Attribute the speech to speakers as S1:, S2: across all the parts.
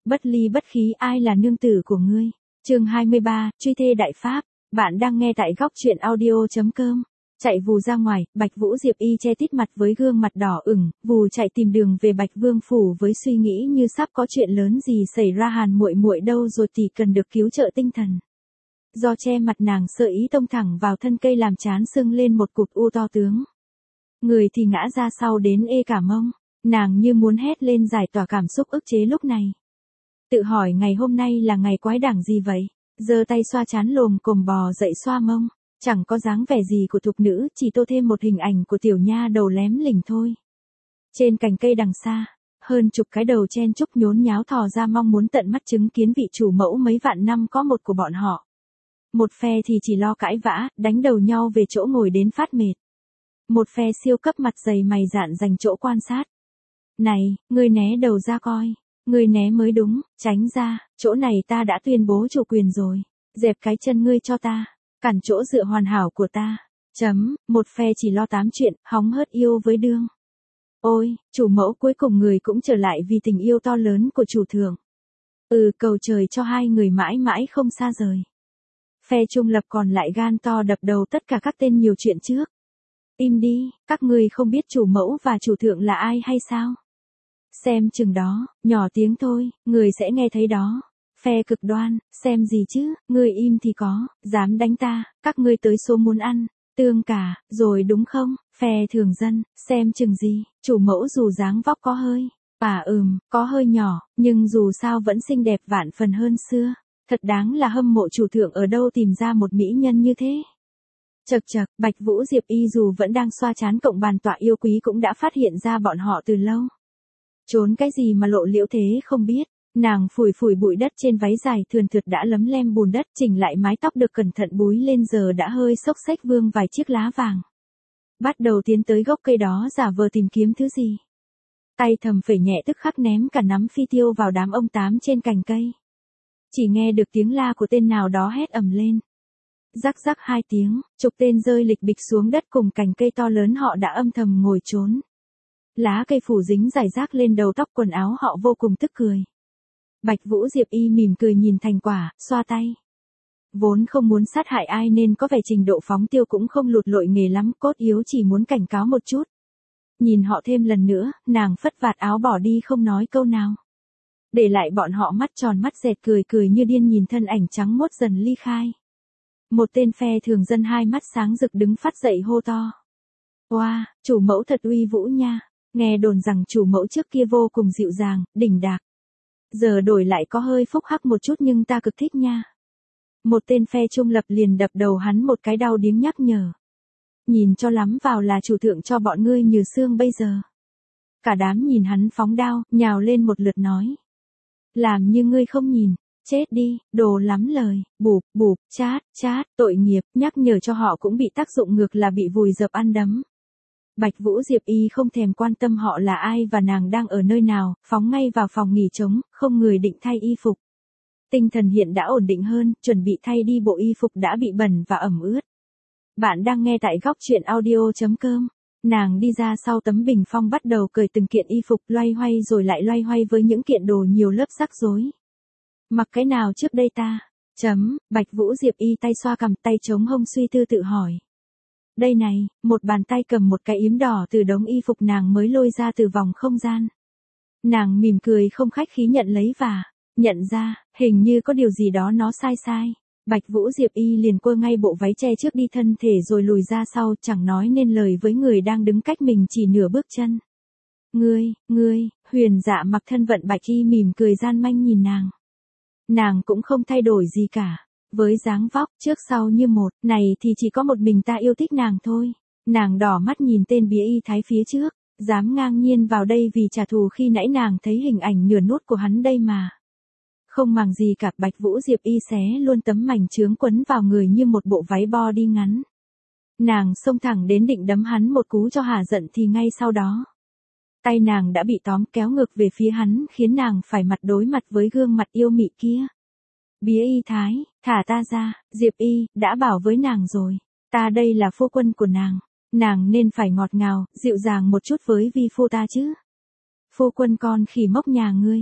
S1: Bất ly bất khí, ai là nương tử của ngươi? Chương 23, truy thê đại pháp. Bạn đang nghe tại góc truyện audio.com. Chạy vù ra ngoài, Bạch Vũ Diệp Y che tít mặt với gương mặt đỏ ửng, vù chạy tìm đường về Bạch Vương phủ với suy nghĩ như sắp có chuyện lớn gì xảy ra. Hàn muội muội đâu rồi thì cần được cứu trợ tinh thần. Do che mặt nàng sợ ý tông thẳng vào thân cây làm trán sưng lên một cục u to tướng. Người thì ngã ra sau đến ê cả mông, nàng như muốn hét lên giải tỏa cảm xúc ức chế lúc này. Tự hỏi ngày hôm nay là ngày quái đản gì vậy? Giơ tay xoa trán lồm cồm bò dậy xoa mông, chẳng có dáng vẻ gì của thục nữ, chỉ tô thêm một hình ảnh của tiểu nha đầu lém lỉnh thôi. Trên cành cây đằng xa, hơn chục cái đầu chen chúc nhốn nháo thò ra mong muốn tận mắt chứng kiến vị chủ mẫu mấy vạn năm có một của bọn họ. Một phe thì chỉ lo cãi vã, đánh đầu nhau về chỗ ngồi đến phát mệt. Một phe siêu cấp mặt dày mày dạn dành chỗ quan sát. Này, ngươi né đầu ra coi. Ngươi né mới đúng, tránh ra, chỗ này ta đã tuyên bố chủ quyền rồi. Dẹp cái chân ngươi cho ta, cản chỗ dựa hoàn hảo của ta. Một phe chỉ lo tám chuyện, hóng hớt yêu với đương. Ôi, chủ mẫu cuối cùng người cũng trở lại vì tình yêu to lớn của chủ thượng. Cầu trời cho hai người mãi mãi không xa rời. Phe trung lập còn lại gan to đập đầu tất cả các tên nhiều chuyện trước. Im đi, các ngươi không biết chủ mẫu và chủ thượng là ai hay sao? Xem chừng đó, nhỏ tiếng thôi, người sẽ nghe thấy đó. Phe cực đoan, xem gì chứ, ngươi im thì có, dám đánh ta, các ngươi tới số muốn ăn, tương cả, rồi đúng không? Phe thường dân, xem chừng gì, chủ mẫu dù dáng vóc có hơi, có hơi nhỏ, nhưng dù sao vẫn xinh đẹp vạn phần hơn xưa. Thật đáng là hâm mộ chủ thượng ở đâu tìm ra một mỹ nhân như thế. Chậc chậc, Bạch Vũ Diệp Y dù vẫn đang xoa trán cộng bàn tọa yêu quý cũng đã phát hiện ra bọn họ từ lâu. Trốn cái gì mà lộ liễu thế không biết, nàng phủi phủi bụi đất trên váy dài thườn thượt đã lấm lem bùn đất, chỉnh lại mái tóc được cẩn thận búi lên giờ đã hơi xốc xếch vương vài chiếc lá vàng. Bắt đầu tiến tới gốc cây đó giả vờ tìm kiếm thứ gì. Tay thầm phẩy nhẹ tức khắc ném cả nắm phi tiêu vào đám ông tám trên cành cây. Chỉ nghe được tiếng la của tên nào đó hét ầm lên. Rắc rắc hai tiếng, chục tên rơi lịch bịch xuống đất cùng cành cây to lớn họ đã âm thầm ngồi trốn. Lá cây phủ dính rải rác lên đầu tóc quần áo họ vô cùng tức cười. Bạch Vũ Diệp Y mỉm cười nhìn thành quả, xoa tay. Vốn không muốn sát hại ai nên có vẻ trình độ phóng tiêu cũng không lụt lội nghề lắm, cốt yếu chỉ muốn cảnh cáo một chút. Nhìn họ thêm lần nữa, nàng phất vạt áo bỏ đi không nói câu nào. Để lại bọn họ mắt tròn mắt dẹt cười cười như điên nhìn thân ảnh trắng muốt dần ly khai. Một tên phe thường dân hai mắt sáng rực đứng phát dậy hô to. Wow, chủ mẫu thật uy vũ nha. Nghe đồn rằng chủ mẫu trước kia vô cùng dịu dàng, đỉnh đạc. Giờ đổi lại có hơi phúc hắc một chút nhưng ta cực thích nha. Một tên phe trung lập liền đập đầu hắn một cái đau điếng nhắc nhở. Nhìn cho lắm vào là chủ thượng cho bọn ngươi như xương bây giờ. Cả đám nhìn hắn phóng đao, nhào lên một lượt nói. Làm như ngươi không nhìn, chết đi, đồ lắm lời, bụp, chát, tội nghiệp, nhắc nhở cho họ cũng bị tác dụng ngược là bị vùi dập ăn đấm. Bạch Vũ Diệp Y không thèm quan tâm họ là ai và nàng đang ở nơi nào, phóng ngay vào phòng nghỉ trống, không người định thay y phục. Tinh thần hiện đã ổn định hơn, chuẩn bị thay đi bộ y phục đã bị bẩn và ẩm ướt. Bạn đang nghe tại góc truyện audio.com. Nàng đi ra sau tấm bình phong bắt đầu cởi từng kiện y phục loay hoay rồi lại loay hoay với những kiện đồ nhiều lớp rắc rối. Mặc cái nào trước đây ta? Bạch Vũ Diệp Y tay xoa cằm tay chống hông suy tư tự hỏi. Đây này, một bàn tay cầm một cái yếm đỏ từ đống y phục nàng mới lôi ra từ vòng không gian. Nàng mỉm cười không khách khí nhận lấy và nhận ra, hình như có điều gì đó nó sai. Bạch Vũ Diệp Y liền quơ ngay bộ váy che trước đi thân thể rồi lùi ra sau, chẳng nói nên lời với người đang đứng cách mình chỉ nửa bước chân. Ngươi, Huyền Dạ mặc thân vận bạch y mỉm cười gian manh nhìn nàng. Nàng cũng không thay đổi gì cả. Với dáng vóc trước sau như một, này thì chỉ có một mình ta yêu thích nàng thôi. Nàng đỏ mắt nhìn tên bía y thái phía trước, dám ngang nhiên vào đây vì trả thù khi nãy nàng thấy hình ảnh nửa nốt của hắn đây mà. Không màng gì cả, Bạch Vũ Diệp Y xé luôn tấm mảnh chướng quấn vào người như một bộ váy body ngắn. Nàng xông thẳng đến định đấm hắn một cú cho hả giận thì ngay sau đó. Tay nàng đã bị tóm kéo ngược về phía hắn khiến nàng phải mặt đối mặt với gương mặt yêu mị kia. Bía y thái, thả ta ra, Diệp Y, đã bảo với nàng rồi. Ta đây là phu quân của nàng nên phải ngọt ngào, dịu dàng một chút với vi phu ta chứ. Phu quân con khỉ mốc nhà ngươi,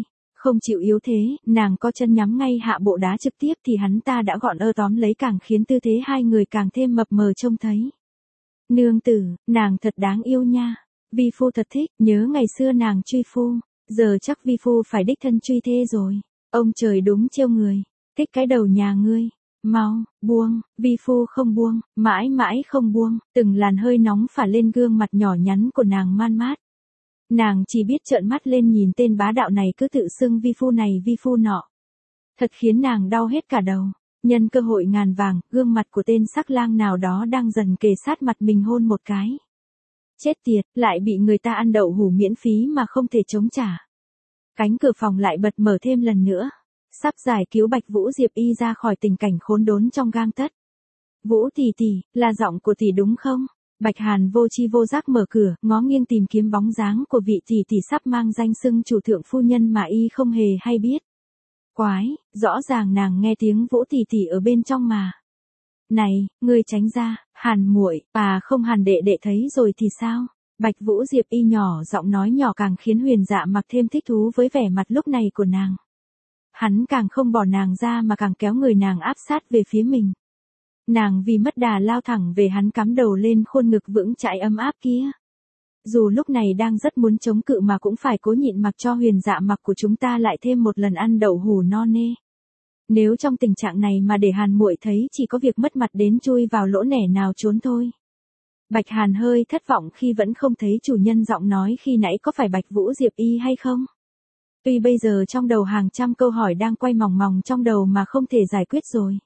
S1: Không chịu yếu thế, nàng có chân nhắm ngay hạ bộ đá trực tiếp thì hắn ta đã gọn tóm lấy càng khiến tư thế hai người càng thêm mập mờ trông thấy. Nương tử, nàng thật đáng yêu nha. Vi phu thật thích, nhớ ngày xưa nàng truy phu, giờ chắc vi phu phải đích thân truy thê rồi. Ông trời đúng trêu người, thích cái đầu nhà ngươi. Mau, buông, vi phu không buông, mãi mãi không buông, từng làn hơi nóng phả lên gương mặt nhỏ nhắn của nàng man mát. Nàng chỉ biết trợn mắt lên nhìn tên bá đạo này cứ tự xưng vi phu này vi phu nọ. Thật khiến nàng đau hết cả đầu. Nhân cơ hội ngàn vàng, gương mặt của tên sắc lang nào đó đang dần kề sát mặt mình hôn một cái. Chết tiệt, lại bị người ta ăn đậu hủ miễn phí mà không thể chống trả. Cánh cửa phòng lại bật mở thêm lần nữa. Sắp giải cứu Bạch Vũ Diệp Y ra khỏi tình cảnh khốn đốn trong gang tấc. Vũ tỷ tỷ, là giọng của tỷ đúng không? Bạch Hàn vô chi vô giác mở cửa, ngó nghiêng tìm kiếm bóng dáng của vị tỷ tỷ sắp mang danh xưng chủ thượng phu nhân mà y không hề hay biết. Quái, rõ ràng nàng nghe tiếng Vũ tỷ tỷ ở bên trong mà. Này, ngươi tránh ra, Hàn muội, không Hàn đệ đệ thấy rồi thì sao? Bạch Vũ Diệp Y nhỏ giọng nói nhỏ càng khiến Huyền Dạ Mặc thêm thích thú với vẻ mặt lúc này của nàng. Hắn càng không bỏ nàng ra mà càng kéo người nàng áp sát về phía mình. Nàng vì mất đà lao thẳng về hắn cắm đầu lên khuôn ngực vững chãi ấm áp kia. Dù lúc này đang rất muốn chống cự mà cũng phải cố nhịn mặc cho Huyền Dạ Mặc của chúng ta lại thêm một lần ăn đậu hủ no nê. Nếu trong tình trạng này mà để Hàn muội thấy chỉ có việc mất mặt đến chui vào lỗ nẻ nào trốn thôi. Bạch Hàn hơi thất vọng khi vẫn không thấy chủ nhân giọng nói khi nãy có phải Bạch Vũ Diệp Y hay không. Tuy bây giờ trong đầu hàng trăm câu hỏi đang quay mòng mòng trong đầu mà không thể giải quyết rồi.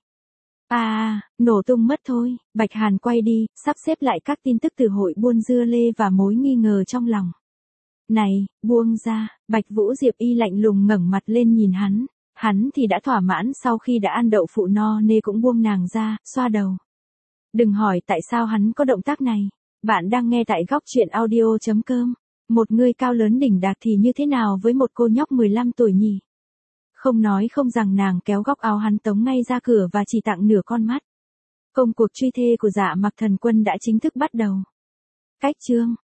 S1: Nổ tung mất thôi. Bạch Hàn quay đi, sắp xếp lại các tin tức từ hội buôn dưa lê và mối nghi ngờ trong lòng. Này, buông ra. Bạch Vũ Diệp Y lạnh lùng ngẩng mặt lên nhìn hắn. Hắn thì đã thỏa mãn sau khi đã ăn đậu phụ no nê cũng buông nàng ra, xoa đầu. Đừng hỏi tại sao hắn có động tác này. Bạn đang nghe tại góc truyện audio.com. Một người cao lớn đỉnh đạt thì như thế nào với một cô nhóc 15 tuổi nhỉ? Không nói không rằng nàng kéo góc áo hắn tống ngay ra cửa và chỉ tặng nửa con mắt. Công cuộc truy thê của Dạ Mặc thần quân đã chính thức bắt đầu. Cách chương